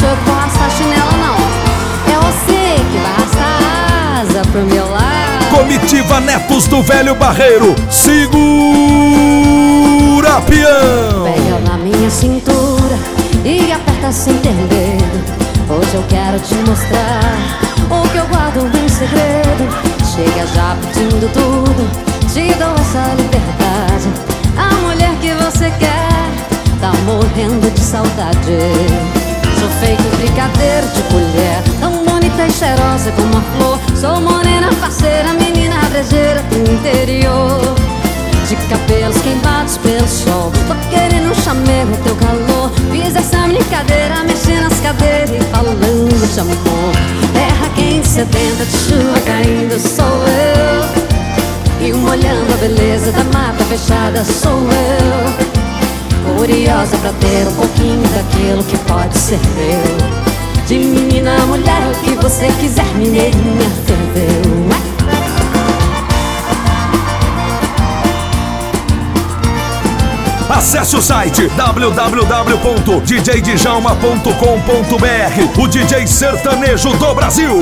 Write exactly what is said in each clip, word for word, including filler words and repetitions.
sou eu que vou arrastar a chinela, não. É você que vai arrastar a asa pro meu lado. Comitiva Netos do Velho Barreiro, segura peão. Pega na minha cintura e aperta sem ter medo. Hoje eu quero te mostrar o que eu guardo em segredo. Chega já pedindo tudo, te dou essa liberdade. A mulher que você quer tá morrendo de saudade. Sou feito brigadeiro de colher, tão bonita e cheirosa como a flor. Sou morena, parceira, menina brejeira do interior, de cabelos queimados pelo sol. Tô querendo um chamego, teu calor. Fiz essa brincadeira, mexendo nas cadeiras e falando de amor. Terra quente, sedenta de chuva caindo, sou eu. E molhando a beleza da mata fechada, sou eu. Curiosa pra ter um pouquinho daquilo que pode ser meu. De menina a mulher, o que você quiser, mineirinha, ferveu. Acesse o site w w w ponto d j djalma ponto com ponto b r, o D J sertanejo do Brasil.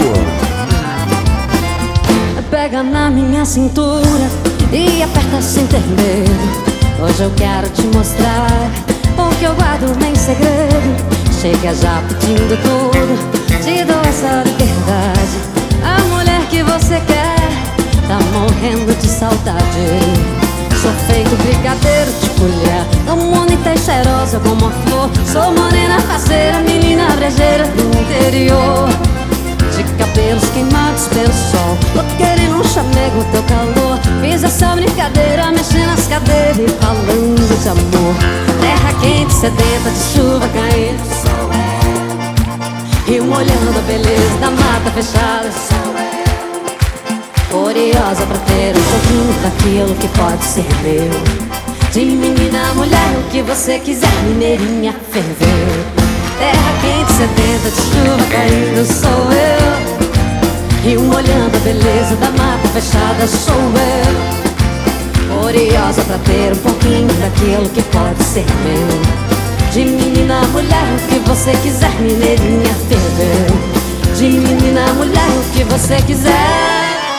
Pega na minha cintura e aperta sem ter medo. Hoje eu quero te mostrar o que eu guardo em segredo. Chega já pedindo tudo, te dou essa liberdade. A mulher que você quer tá morrendo de saudade. Sou feito brigadeiro de colher, tão bonita e cheirosa como a flor. Sou morena, parceira, menina brejeira do interior, de cabelos queimados pelo sol. Tô querendo um chamego, teu calor. Fiz essa brincadeira, mexendo nas cadeiras e falando de amor. Terra quente, sedenta de chuva caindo, sou eu. E molhando a beleza da mata fechada, sou eu. Curiosa pra ter um pouquinho daquilo que pode ser meu. De menina a mulher, o que você quiser, mineirinha, ferveu. Terra quente, sedenta de chuva caindo, sou eu. E molhando a beleza da mata fechada, sou eu. Curiosa pra ter um pouquinho daquilo que pode ser meu. De menina a mulher, o que você quiser, mineirinha, ferveu. De menina a mulher, o que você quiser.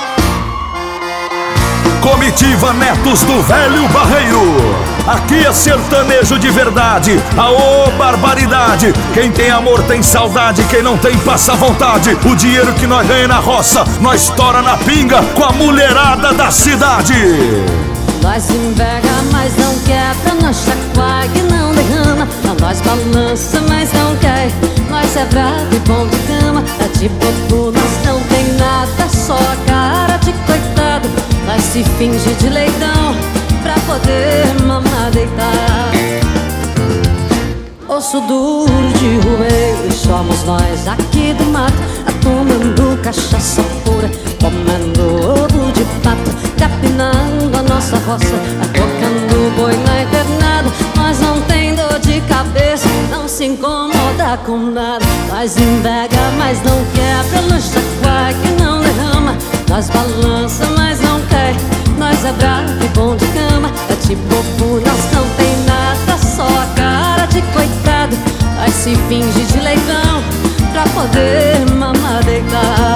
Comitiva Netos do Velho Barreiro. Aqui é sertanejo de verdade. Aô, barbaridade. Quem tem amor tem saudade, quem não tem passa vontade. O dinheiro que nós ganha na roça, nós tora na pinga com a mulherada da cidade. Nós invega, mas não quebra. Nós chacoalha e não derrama. Nós balança, mas não cai. Nós é bravo e bom de cama. É de bobo, nós não tem nada, só a cara de coitado. Nós se finge de leitão pra poder mamar deitar. Osso duro de roer, somos nós aqui do mato, tomando cachaça pura, comendo ovo de pato, capinando a nossa roça, tocando boi na invernada. Nós não tem dor de cabeça, não se incomoda com nada. Nós invega, mas não quebra, nós chacoalha que não derrama. Nós balança, mas não cai. Nós é bravo e bom de cama. É de bobo, nós não tem nada, só a cara de coitado. Nós se finge de leitão pra poder mamar deitar.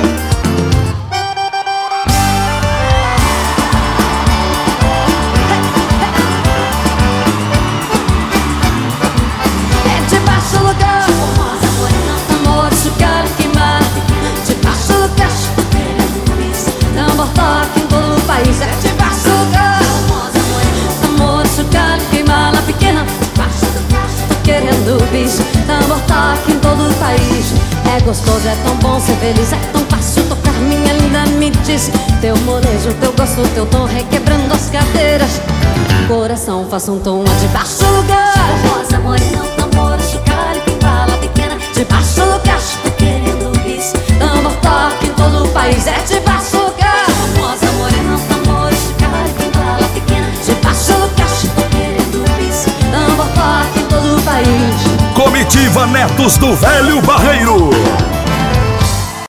Tambor toca em todo o país. É gostoso, é tão bom ser feliz, é tão fácil tocar, minha linda, me diz. Teu molejo, teu gosto, teu tom, requebrando as cadeiras. Coração, faça um tom de baixo lugar. Rosa, morena, tambor, chocalho, que fala pequena. De baixo lugar, tô querendo bis. Tambor toca em todo o país, é de baixo lugar. Rosa, morena, tambor, chocalho, que fala pequena. De baixo lugar, tô querendo bis. Tambor toca em todo o país. Comitiva Netos do Velho Barreiro.